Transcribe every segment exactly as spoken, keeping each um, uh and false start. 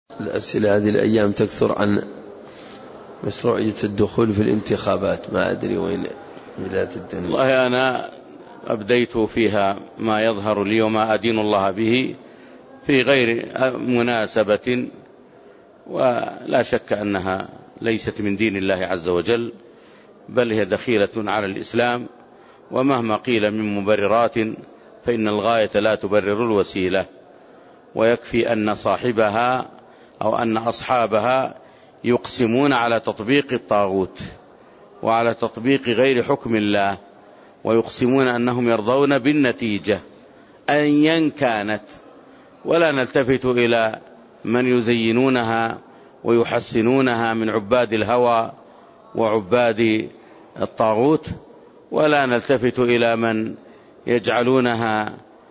الأسئلة هذه الأيام تكثر عن مشروعية الدخول في الانتخابات، ما أدري وين بلاد الدنيا. والله أنا أبديت فيها ما يظهر لي وما أدين الله به في غير مناسبة، ولا شك أنها ليست من دين الله عز وجل، بل هي دخيلة على الإسلام، ومهما قيل من مبررات فإن الغاية لا تبرر الوسيلة، ويكفي أن صاحبها أو أن أصحابها يقسمون على تطبيق الطاغوت وعلى تطبيق غير حكم الله، ويقسمون أنهم يرضون بالنتيجة أيا كانت، ولا نلتفت إلى من يزينونها ويحسنونها من عباد الهوى وعباد الطاغوت، ولا نلتفت إلى من يجعلونها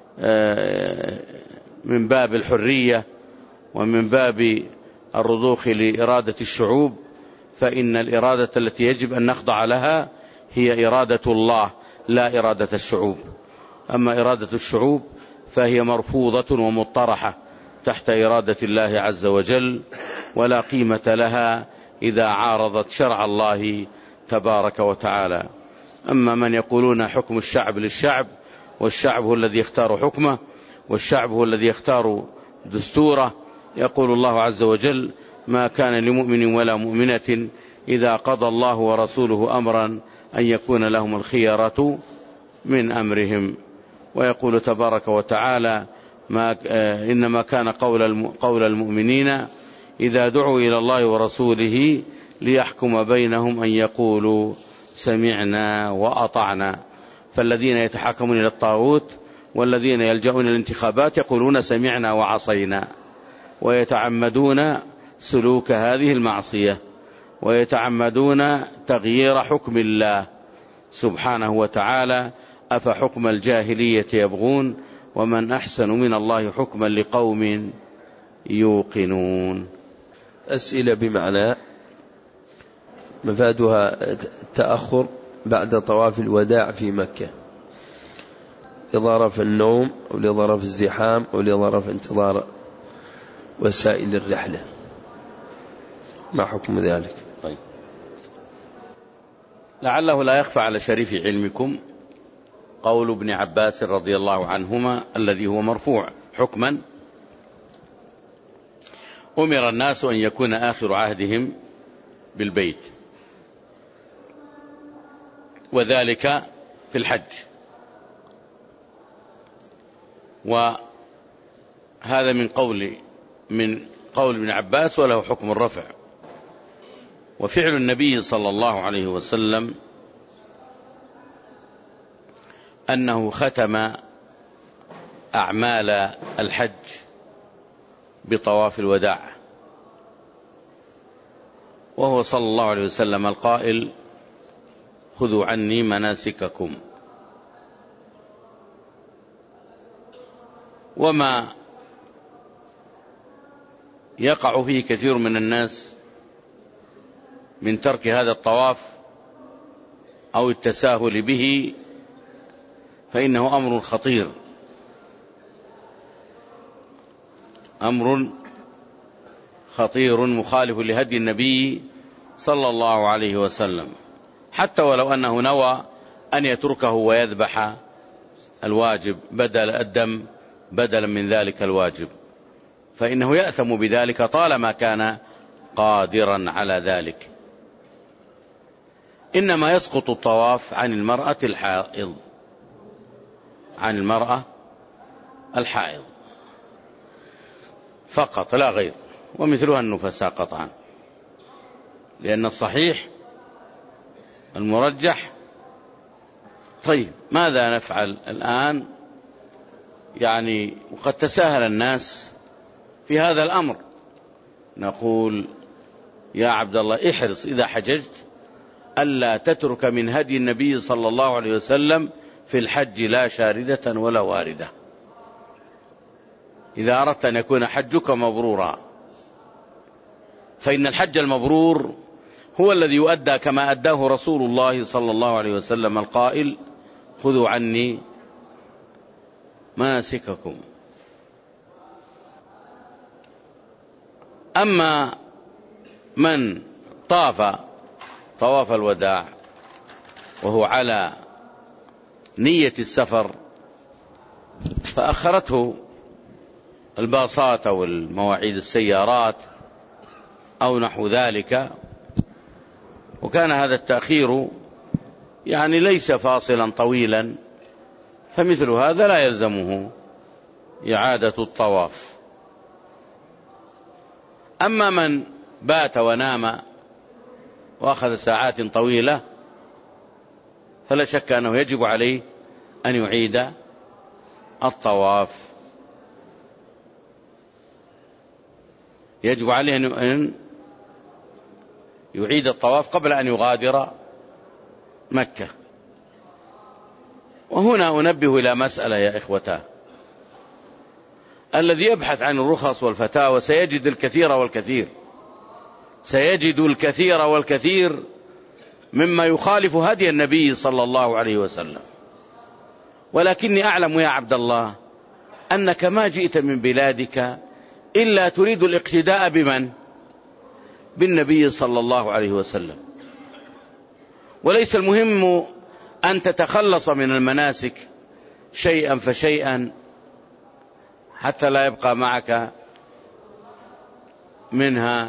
من باب الحرية ومن باب الرضوخ لإرادة الشعوب، فإن الإرادة التي يجب أن نخضع لها هي إرادة الله لا إرادة الشعوب. أما إرادة الشعوب فهي مرفوضة ومطرحة تحت إرادة الله عز وجل، ولا قيمة لها إذا عارضت شرع الله تبارك وتعالى. أما من يقولون حكم الشعب للشعب، والشعب هو الذي يختار حكمه، والشعب هو الذي يختار دستوره، يقول الله عز وجل: ما كان لمؤمن ولا مؤمنة إذا قضى الله ورسوله أمرا أن يكون لهم الخيرة من أمرهم. ويقول تبارك وتعالى: ما إنما كان قول قول المؤمنين إذا دعوا إلى الله ورسوله ليحكم بينهم أن يقولوا سمعنا وأطعنا. فالذين يتحاكمون إلى الطاغوت والذين يلجؤون الانتخابات يقولون سمعنا وعصينا، ويتعمدون سلوك هذه المعصية، ويتعمدون تغيير حكم الله سبحانه وتعالى: أفحكم الجاهلية يبغون ومن أحسن من الله حكما لقوم يوقنون. أسئلة بمعنى مفادها التأخر بعد طواف الوداع في مكة لظرف النوم أو لظرف الزحام أو لظرف انتظار وسائل الرحلة، ما حكم ذلك؟ طيب، لعله لا يخفى على شريف علمكم قول ابن عباس رضي الله عنهما الذي هو مرفوع حكما: أمر الناس أن يكون آخر عهدهم بالبيت، وذلك في الحج. وهذا من قول من قول ابن عباس وله حكم الرفع. وفعل النبي صلى الله عليه وسلم أنه ختم أعمال الحج بطواف الوداع، وهو صلى الله عليه وسلم القائل: خذوا عني مناسككم. وما يقع فيه كثير من الناس من ترك هذا الطواف أو التساهل به فإنه أمر خطير، أمر خطير مخالف لهدي النبي صلى الله عليه وسلم، حتى ولو أنه نوى أن يتركه ويذبح الواجب بدل الدم بدلا من ذلك الواجب، فإنه يأثم بذلك طالما كان قادرا على ذلك. إنما يسقط الطواف عن المرأة الحائض، عن المرأة الحائض فقط لا غير، ومثلها النفساء قطعا، لأن الصحيح المرجح. طيب، ماذا نفعل الآن؟ يعني وقد تساهل الناس في هذا الأمر. نقول: يا عبد الله، احرص إذا حججت ألا تترك من هدي النبي صلى الله عليه وسلم في الحج لا شاردة ولا واردة، إذا أردت أن يكون حجك مبرورا. فإن الحج المبرور هو الذي يؤدى كما أداه رسول الله صلى الله عليه وسلم القائل: خذوا عني مناسككم. أما من طاف طواف الوداع وهو على نية السفر فأخرته الباصات أو المواعيد السيارات أو نحو ذلك، وكان هذا التأخير يعني ليس فاصلا طويلا، فمثل هذا لا يلزمه إعادة الطواف. أما من بات ونام وأخذ ساعات طويلة فلا شك أنه يجب عليه أن يعيد الطواف، يجب عليه أن يعيد الطواف قبل أن يغادر مكة. وهنا أنبه إلى مسألة يا إخوتاه، الذي يبحث عن الرخص والفتاوى سيجد الكثير والكثير، سيجد الكثير والكثير مما يخالف هدي النبي صلى الله عليه وسلم. ولكني أعلم يا عبد الله أنك ما جئت من بلادك إلا تريد الاقتداء بمن؟ بالنبي صلى الله عليه وسلم. وليس المهم أن تتخلص من المناسك شيئا فشيئا حتى لا يبقى معك منها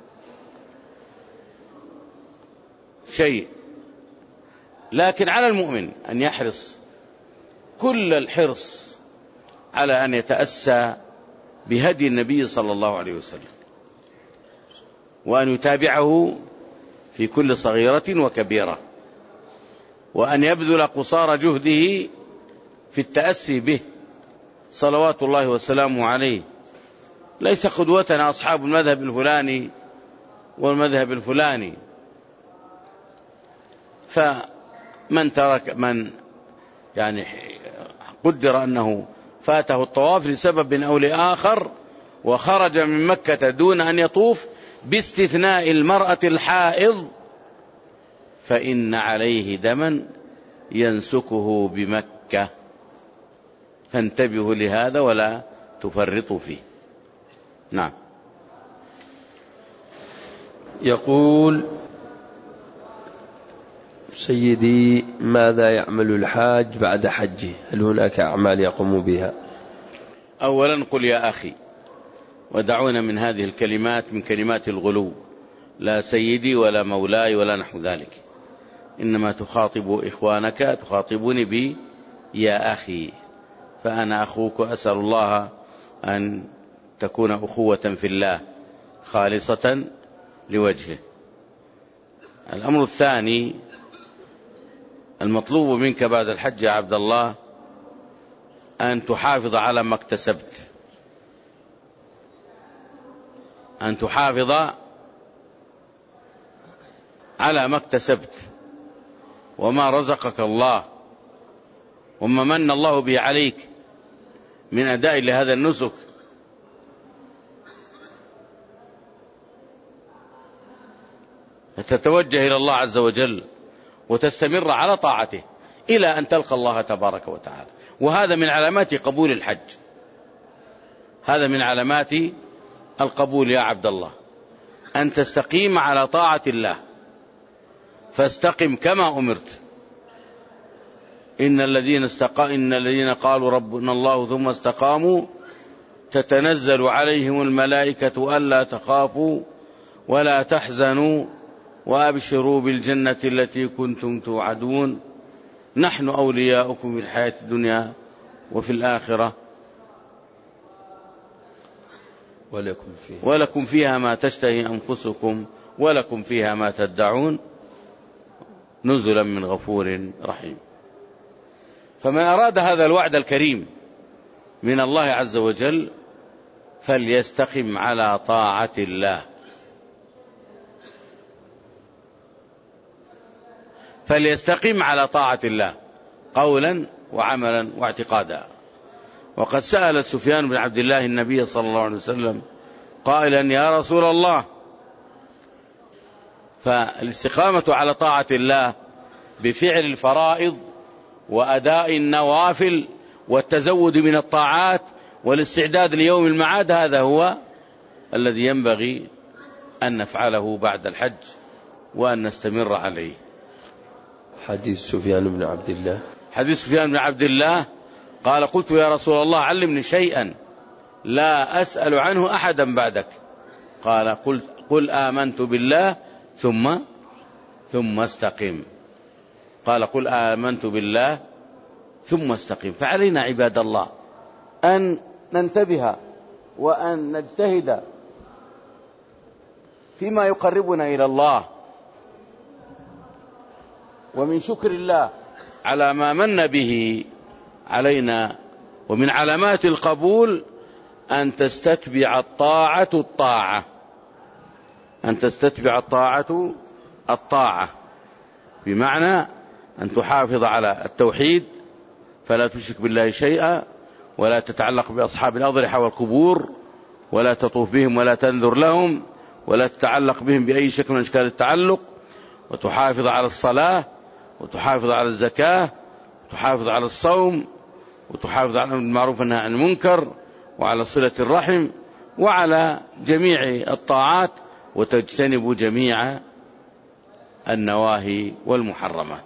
شيء، لكن على المؤمن أن يحرص كل الحرص على أن يتأسى بهدي النبي صلى الله عليه وسلم، وأن يتابعه في كل صغيرة وكبيرة، وأن يبذل قصارى جهده في التأسي به صلوات الله وسلامه عليه. ليس قدوتنا أصحاب المذهب الفلاني والمذهب الفلاني، فمن ترك من يعني قدر أنه فاته الطواف لسبب أو لآخر وخرج من مكة دون أن يطوف باستثناء المرأة الحائض فإن عليه دما ينسكه بمكة، فانتبهوا لهذا ولا تفرطوا فيه. نعم. يقول سيدي ماذا يعمل الحاج بعد حجه؟ هل هناك أعمال يقوم بها؟ أولا قل يا أخي، ودعونا من هذه الكلمات من كلمات الغلو، لا سيدي ولا مولاي ولا نحو ذلك، إنما تخاطب إخوانك، تخاطبني بي يا أخي، فأنا أخوك، أسأل الله أن تكون أخوة في الله خالصة لوجهه. الأمر الثاني المطلوب منك بعد الحج يا عبد الله أن تحافظ على ما اكتسبت، أن تحافظ على ما اكتسبت وما رزقك الله وما من الله به عليك من أداء لهذا النسك. فتتوجه إلى الله عز وجل وتستمر على طاعته إلى أن تلقى الله تبارك وتعالى. وهذا من علامات قبول الحج، هذا من علامات القبول يا عبد الله، أن تستقيم على طاعة الله، فاستقم كما أمرت. إن الذين استقا إن الذين قالوا ربنا الله ثم استقاموا تتنزل عليهم الملائكة ألا تخافوا ولا تحزنوا وأبشروا بالجنة التي كنتم توعدون نحن أولياؤكم في الحياة الدنيا وفي الآخرة ولكم فيها, ولكم فيها ما تشتهي أنفسكم ولكم فيها ما تدعون نزلا من غفور رحيم. فمن أراد هذا الوعد الكريم من الله عز وجل فليستقم على طاعة الله، فليستقم على طاعة الله قولا وعملا واعتقادا. وقد سأل سفيان بن عبد الله النبي صلى الله عليه وسلم قائلا يا رسول الله، فالاستقامة على طاعة الله بفعل الفرائض وأداء النوافل والتزود من الطاعات والاستعداد ليوم المعاد، هذا هو الذي ينبغي أن نفعله بعد الحج وأن نستمر عليه. حديث سفيان بن عبد الله حديث سفيان بن عبد الله قال: قلت يا رسول الله علمني شيئا لا أسأل عنه أحدا بعدك. قال: قل, قل آمنت بالله ثم ثم استقم. قال: قل آمنت بالله ثم استقم. فعلينا عباد الله أن ننتبه وأن نجتهد فيما يقربنا إلى الله. ومن شكر الله على ما من به علينا ومن علامات القبول أن تستتبع الطاعة الطاعة أن تستتبع الطاعة الطاعة بمعنى أن تحافظ على التوحيد فلا تشرك بالله شيئا، ولا تتعلق بأصحاب الأضرحة والقبور، ولا تطوف بهم ولا تنذر لهم، ولا تتعلق بهم بأي شكل من أشكال التعلق، وتحافظ على الصلاة، وتحافظ على الزكاة، وتحافظ على الصوم، وتحافظ على المعروف والنهي عن المنكر، وعلى صلة الرحم، وعلى جميع الطاعات، وتجتنب جميع النواهي والمحرمات.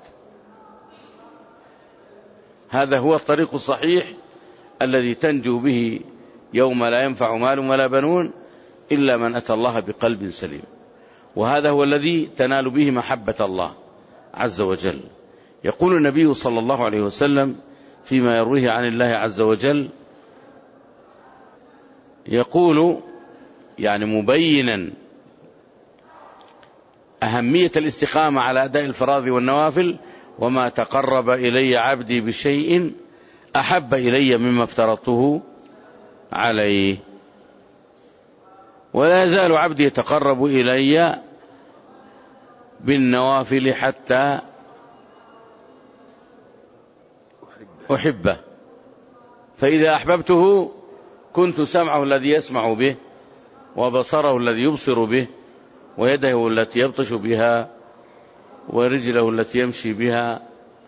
هذا هو الطريق الصحيح الذي تنجو به يوم لا ينفع مال ولا بنون إلا من أتى الله بقلب سليم. وهذا هو الذي تنال به محبة الله عز وجل. يقول النبي صلى الله عليه وسلم فيما يرويه عن الله عز وجل، يقول يعني مبينا أهمية الاستقامة على أداء الفرائض والنوافل: وما تقرب إلي عبدي بشيء أحب إلي مما افترضته عليه، ولا يزال عبدي يتقرب إلي بالنوافل حتى أحبه، فإذا أحببته كنت سمعه الذي يسمع به، وبصره الذي يبصر به، ويده التي يبطش بها، ورجله التي يمشي بها،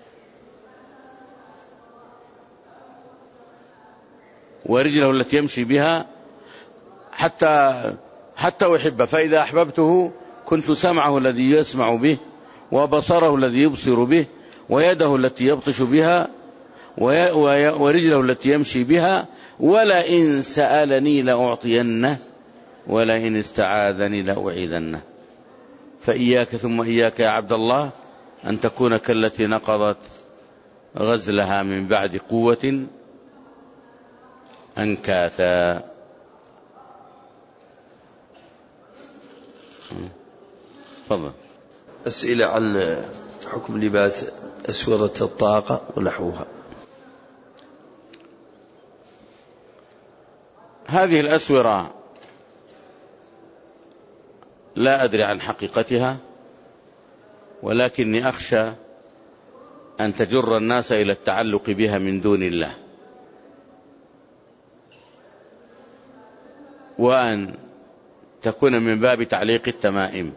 ورجله التي يمشي بها حتى حتى أحبه. فإذا أحببته كنت سمعه الذي يسمع به، وبصره الذي يبصر به، ويده التي يبطش بها، ورجله التي يمشي بها، ولئن سألني لأعطينه، ولئن استعاذني لأعيذنه. فإياك ثم إياك يا عبد الله أن تكون كالتي نقضت غزلها من بعد قوة أنكاثا. تفضل. أسئلة عن حكم لباس أسورة الطاقة ونحوها. هذه الأسورة لا أدري عن حقيقتها، ولكني أخشى أن تجر الناس إلى التعلق بها من دون الله، وأن تكون من باب تعليق التمائم.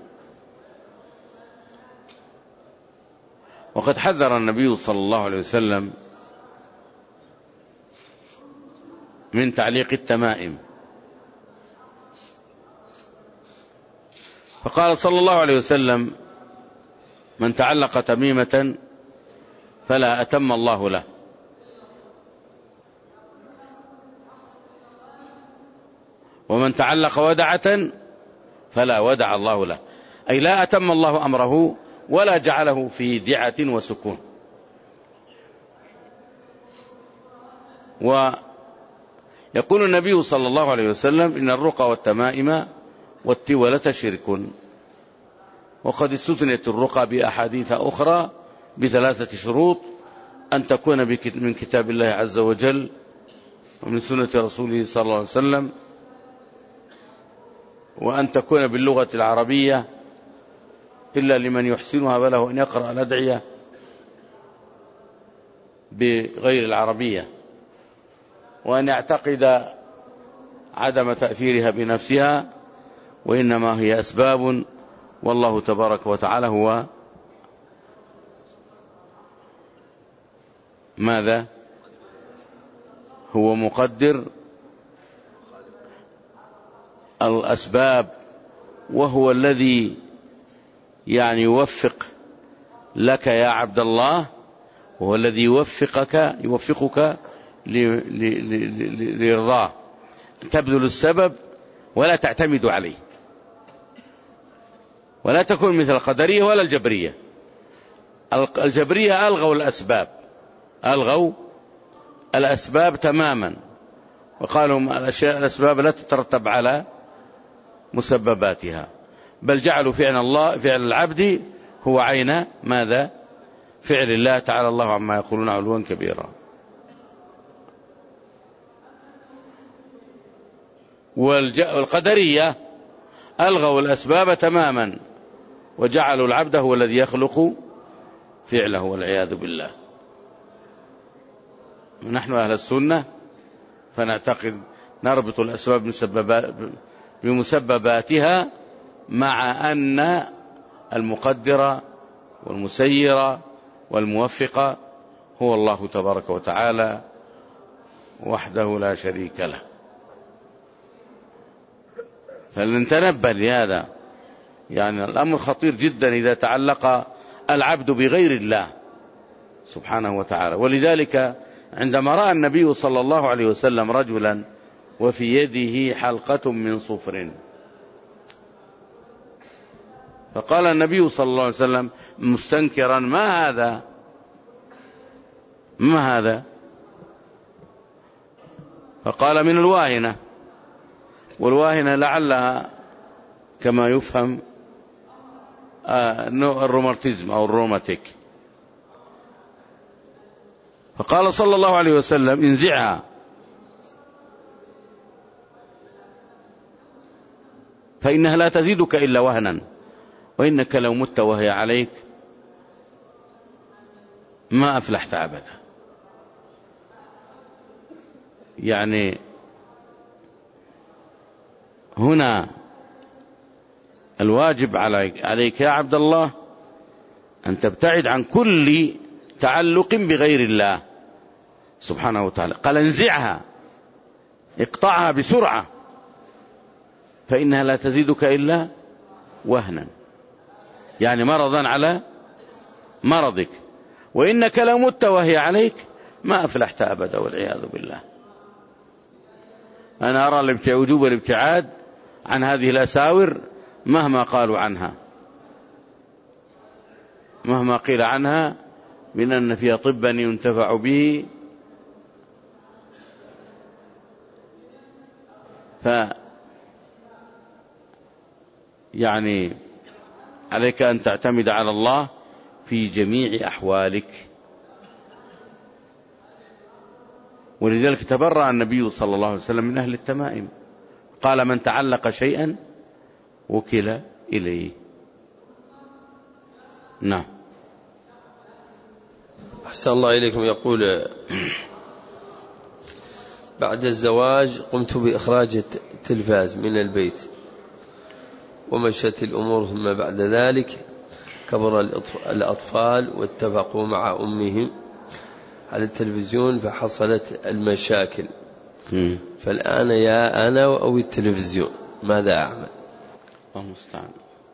وقد حذر النبي صلى الله عليه وسلم من تعليق التمائم، فقال صلى الله عليه وسلم: من تعلق تميمة فلا أتم الله له. ومن تعلق ودعة فلا ودع الله له، أي لا أتم الله أمره ولا جعله في دعة وسكون. ويقول النبي صلى الله عليه وسلم: إن الرقى والتمائم والتولة شرك. وقد استثنت الرقى بأحاديث أخرى بثلاثة شروط: أن تكون من كتاب الله عز وجل ومن سنة رسوله صلى الله عليه وسلم، وأن تكون باللغة العربية إلا لمن يحسنها فله أن يقرأ الأدعية بغير العربية، وأن يعتقد عدم تأثيرها بنفسها، وإنما هي أسباب، والله تبارك وتعالى هو ماذا؟ هو مقدر الأسباب، وهو الذي يعني يوفق لك يا عبد الله، وهو الذي يوفقك يوفقك لرضاه. تبذل السبب ولا تعتمد عليه، ولا تكون مثل القدرية ولا الجبرية. الجبرية ألغوا الأسباب، ألغوا الأسباب تماما، وقالوا الأشياء الأسباب لا تترتب على مسبباتها، بل جعلوا فعل الله فعل العبد هو عين ماذا؟ فعل الله تعالى الله عما يقولون علوا كبيرا. والقدرية ألغوا الأسباب تماما وجعلوا العبد هو الذي يخلق فعله والعياذ بالله. نحن أهل السنة فنعتقد نربط الأسباب بمسبباتها، مع أن المقدر والمسير والموفق هو الله تبارك وتعالى وحده لا شريك له. فلنتنبه لهذا، يعني الأمر خطير جدا إذا تعلق العبد بغير الله سبحانه وتعالى. ولذلك عندما رأى النبي صلى الله عليه وسلم رجلا وفي يده حلقة من صفر، فقال النبي صلى الله عليه وسلم مستنكرا: ما هذا؟ ما هذا؟ فقال: من الواهنة. والواهنة لعلها كما يفهم الروماتيزم أو الروماتيك. فقال صلى الله عليه وسلم: انزعها فإنها لا تزيدك إلا وهنا، وإنك لو مت وهي عليك ما أفلحت أبدا. يعني هنا الواجب عليك, عليك يا عبد الله أن تبتعد عن كل تعلق بغير الله سبحانه وتعالى. قال: انزعها، اقطعها بسرعة، فإنها لا تزيدك إلا وهنا، يعني مرضا على مرضك، وإنك لو مت وهي عليك ما أفلحت أبدا والعياذ بالله. أنا أرى وجوب الابتعاد عن هذه الأساور مهما قالوا عنها، مهما قيل عنها من أن فيها طبا ينتفع به. ف يعني عليك أن تعتمد على الله في جميع أحوالك. ولذلك تبرأ النبي صلى الله عليه وسلم من أهل التمائم، قال: من تعلق شيئا وكل إليه. نعم. أحسن الله إليكم. يقول: بعد الزواج قمت بإخراج التلفاز من البيت ومشت الأمور، ثم بعد ذلك كبر الأطفال واتفقوا مع أمهم على التلفزيون فحصلت المشاكل. م. فالآن يا أنا أو التلفزيون ماذا أعمل؟ الله المستعان.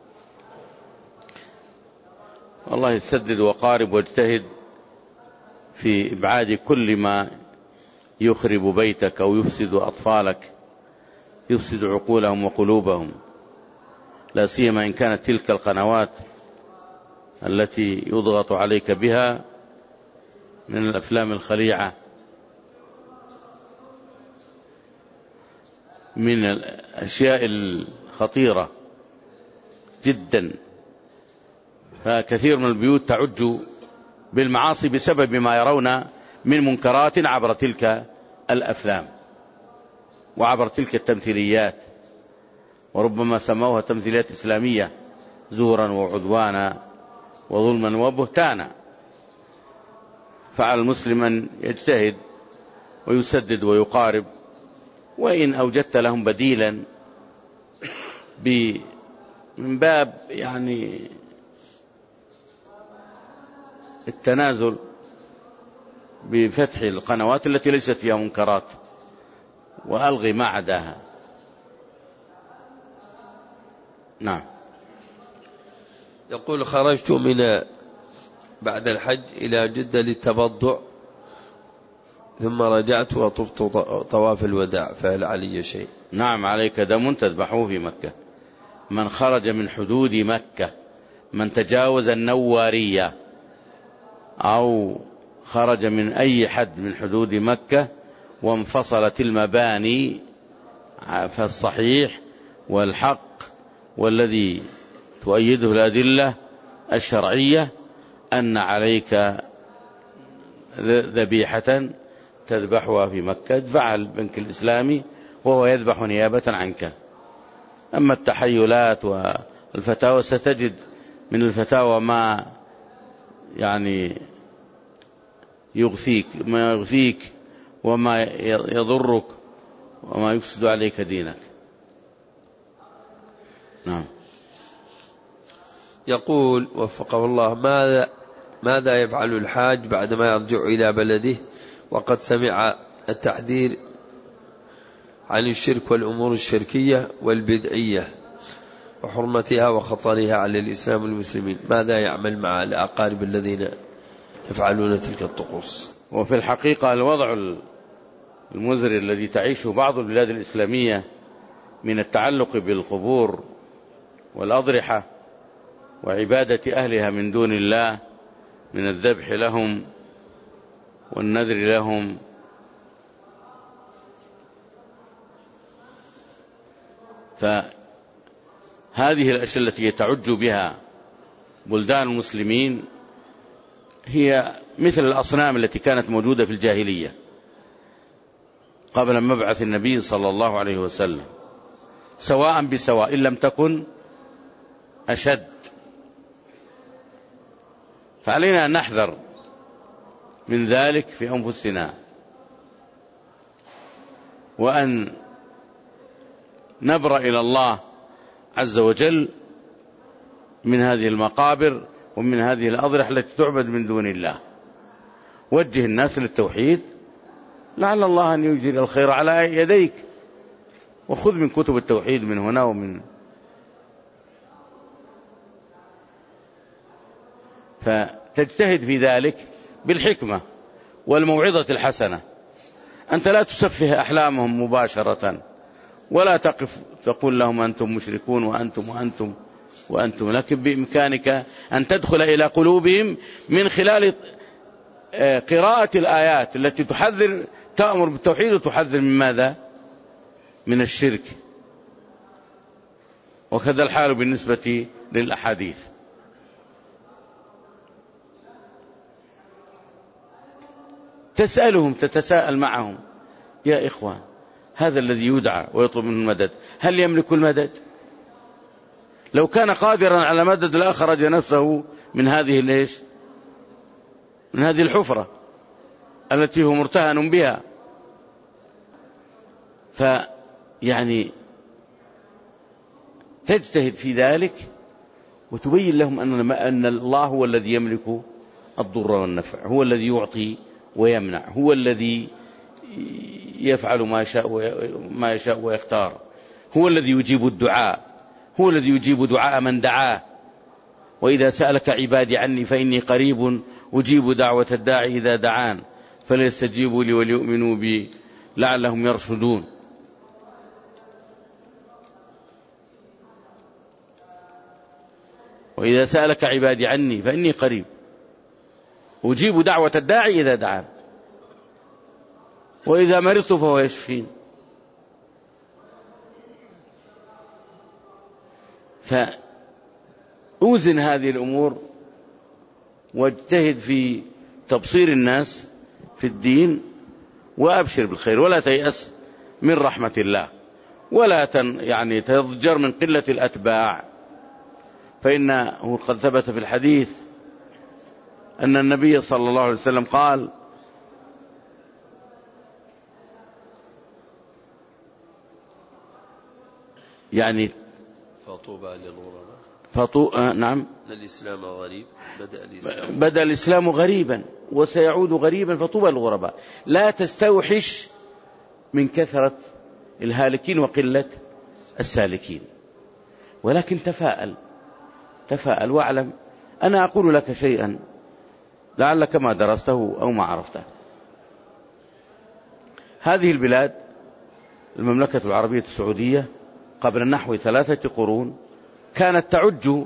والله يسدد وقارب واجتهد في إبعاد كل ما يخرب بيتك أو يفسد أطفالك، يفسد عقولهم وقلوبهم، لا سيما إن كانت تلك القنوات التي يضغط عليك بها من الأفلام الخليعة، من الأشياء الخطيرة جدا. فكثير من البيوت تعج بالمعاصي بسبب ما يرون من منكرات عبر تلك الأفلام وعبر تلك التمثيليات، وربما سموها تمثيليات إسلامية، زورا وعدوانا وظلما وبهتانا. فعلى المسلم أن يجتهد ويسدد ويقارب، وإن أوجدت لهم بديلا من باب يعني التنازل بفتح القنوات التي ليست فيها منكرات وألغي ما عداها. نعم. يقول خرجت من بعد الحج إلى جدة للتبضع ثم رجعت وطفت طواف الوداع، فهل علي شيء؟ نعم عليك دم تذبحوه في مكة. من خرج من حدود مكة، من تجاوز النوارية أو خرج من أي حد من حدود مكة وانفصلت المباني، فالصحيح والحق والذي تؤيده الأدلة الشرعية أن عليك ذبيحة تذبحها في مكة، ادفعها البنك الإسلامي وهو يذبح نيابة عنك. أما التحيلات والفتاوى ستجد من الفتاوى ما يعني يغثيك ما يغثيك وما يضرك وما يفسد عليك دينك. نعم. يقول وفقه الله: ماذا ماذا يفعل الحاج بعدما يرجع إلى بلده وقد سمع التحذير عن الشرك والأمور الشركية والبدعية وحرمتها وخطرها على الإسلام والمسلمين؟ ماذا يعمل مع الأقارب الذين يفعلون تلك الطقوس؟ وفي الحقيقة الوضع المزري الذي تعيشه بعض البلاد الإسلامية من التعلق بالقبور والأضرحة وعبادة أهلها من دون الله، من الذبح لهم والنذر لهم، فهذه الأشياء التي يتعج بها بلدان المسلمين هي مثل الأصنام التي كانت موجودة في الجاهلية قبل مبعث النبي صلى الله عليه وسلم، سواء بسواء إن لم تكن أشد. فعلينا أن نحذر من ذلك في أنفسنا، وأن نبرأ إلى الله عز وجل من هذه المقابر ومن هذه الأضرحة التي تعبد من دون الله. وجه الناس للتوحيد لعل الله أن يجري الخير على يديك، وخذ من كتب التوحيد من هنا ومن فتجتهد في ذلك بالحكمة والموعظة الحسنة. أنت لا تسفه أحلامهم مباشرة، ولا تقف تقول لهم أنتم مشركون وأنتم وأنتم وأنتم، لكن بإمكانك أن تدخل إلى قلوبهم من خلال قراءة الآيات التي تحذر، تأمر بالتوحيد وتحذر من ماذا؟ من الشرك. وكذا الحال بالنسبة للأحاديث. تسألهم، تتساءل معهم: يا إخوان، هذا الذي يدعى ويطلب منه المدد هل يملك المدد؟ لو كان قادرا على مدد لأخرج نفسه من هذه ليش؟ من هذه الحفرة التي هو مرتهن بها. فيعني تجتهد في ذلك وتبين لهم أن أن الله هو الذي يملك الضر والنفع، هو الذي يعطي ويمنع، هو الذي يفعل ما يشاء ما يشاء ويختار، هو الذي يجيب الدعاء، هو الذي يجيب دعاء من دعاه. وإذا سألك عبادي عني فإني قريب أجيب دعوة الداعي إذا دعان فليستجيبوا لي وليؤمنوا بي لعلهم يرشدون. وإذا سألك عبادي عني فإني قريب أجيب دعوة الداعي إذا دعان وإذا مرضت فهو يشفين. فأوزن هذه الأمور واجتهد في تبصير الناس في الدين، وأبشر بالخير ولا تيأس من رحمة الله، ولا تن يعني تضجر من قلة الأتباع، فإنه قد ثبت في الحديث أن النبي صلى الله عليه وسلم قال: يعني فطوبى للغرباء فطو... آه نعم أن الإسلام غريب، بدأ الإسلام بدأ الإسلام غريبا وسيعود غريبا فطوبى للغرباء. لا تستوحش من كثرة الهالكين وقلة السالكين، ولكن تفاءل تفاءل واعلم. أنا أقول لك شيئا لعلك ما درسته أو ما عرفته. هذه البلاد المملكة العربية السعودية قبل نحو ثلاثة قرون كانت تعج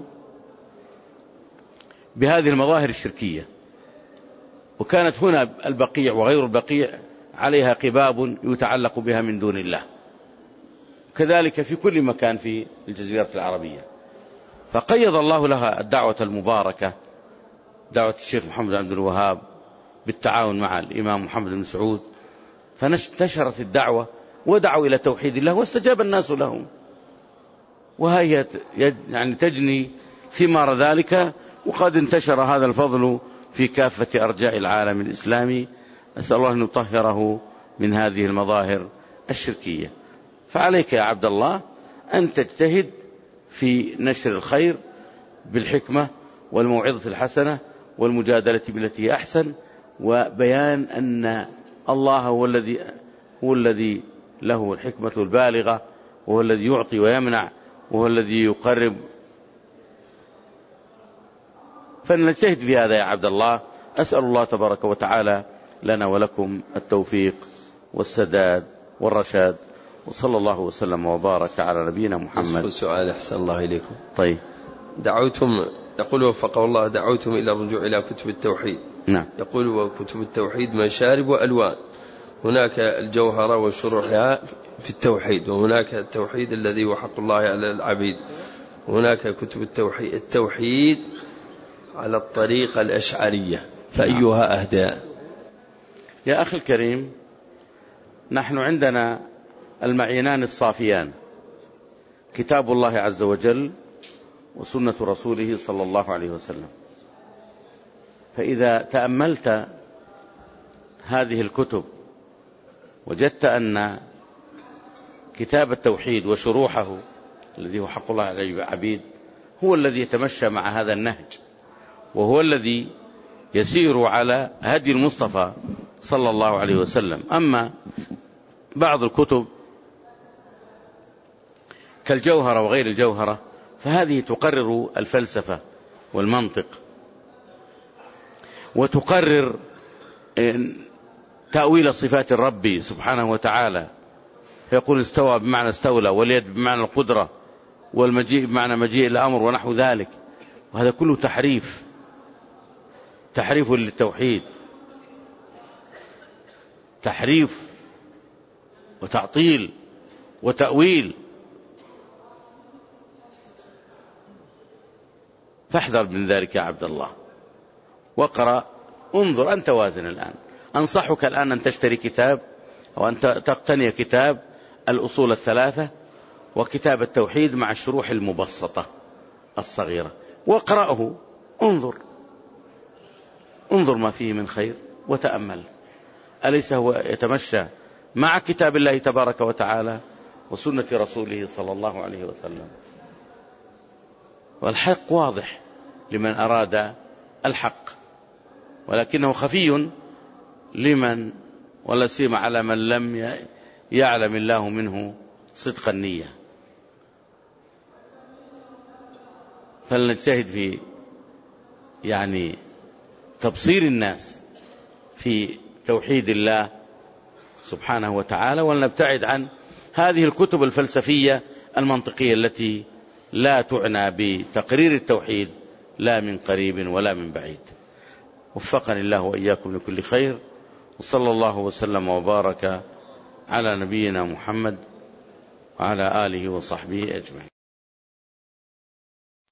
بهذه المظاهر الشركية، وكانت هنا البقيع وغير البقيع عليها قباب يتعلق بها من دون الله، كذلك في كل مكان في الجزيرة العربية. فقيض الله لها الدعوة المباركة، دعوة الشيخ محمد عبد الوهاب بالتعاون مع الإمام محمد بن سعود، فانتشرت الدعوة ودعوا إلى توحيد الله واستجاب الناس لهم، وهي يعني تجني ثمار ذلك، وقد انتشر هذا الفضل في كافة أرجاء العالم الإسلامي. أسأل الله أن يطهره من هذه المظاهر الشركية. فعليك يا عبد الله أن تجتهد في نشر الخير بالحكمة والموعظة الحسنة والمجادلة بالتي هي أحسن، وبيان أن الله هو الذي هو الذي له الحكمة البالغة، وهو الذي يعطي ويمنع، وهو الذي يقرب. فلنجتهد في هذا يا عبد الله. أسأل الله تبارك وتعالى لنا ولكم التوفيق والسداد والرشاد، وصلى الله وسلم وبارك على نبينا محمد. سؤال أحسن الله إليكم. طيب. دعوتم، يقول وفقه الله، دعوتم إلى الرجوع إلى كتب التوحيد. نعم. يقول وكتب التوحيد مشارب وألوان، هناك الجوهرة وشروحها في التوحيد، وهناك التوحيد الذي هو حق الله على العبيد، وهناك كتب التوحيد التوحيد على الطريقة الأشعرية، فأيها أهدى؟ يا أخي الكريم، نحن عندنا المعينان الصافيان، كتاب الله عز وجل وسنة رسوله صلى الله عليه وسلم. فإذا تأملت هذه الكتب وجدت أن كتاب التوحيد وشروحه الذي هو حق الله على العبيد هو الذي يتمشى مع هذا النهج، وهو الذي يسير على هدي المصطفى صلى الله عليه وسلم. أما بعض الكتب كالجوهرة وغير الجوهرة فهذه تقرر الفلسفة والمنطق، وتقرر تأويل صفات الرب سبحانه وتعالى، فيقول استوى بمعنى استولى، واليد بمعنى القدرة، والمجيء بمعنى مجيء الأمر ونحو ذلك. وهذا كله تحريف تحريف للتوحيد، تحريف وتعطيل وتأويل. فاحذر من ذلك يا عبد الله، واقرأ، انظر، أنت وازن الآن. أنصحك الآن أن تشتري كتاب أو أن تقتني كتاب الأصول الثلاثة وكتاب التوحيد مع الشروح المبسطة الصغيرة، واقرأه، انظر انظر ما فيه من خير وتأمل. أليس هو يتمشى مع كتاب الله تبارك وتعالى وسنة رسوله صلى الله عليه وسلم؟ والحق واضح لمن أراد الحق، ولكنه خفي لمن ولا سيما على من لم يعلم الله منه صدق النية. فلنجتهد في يعني تبصير الناس في توحيد الله سبحانه وتعالى، ولنبتعد عن هذه الكتب الفلسفية المنطقية التي لا تعنى بتقرير التوحيد لا من قريب ولا من بعيد. وفقني الله وإياكم لكل خير، وصلى الله وسلم وبارك على نبينا محمد وعلى آله وصحبه أجمعين.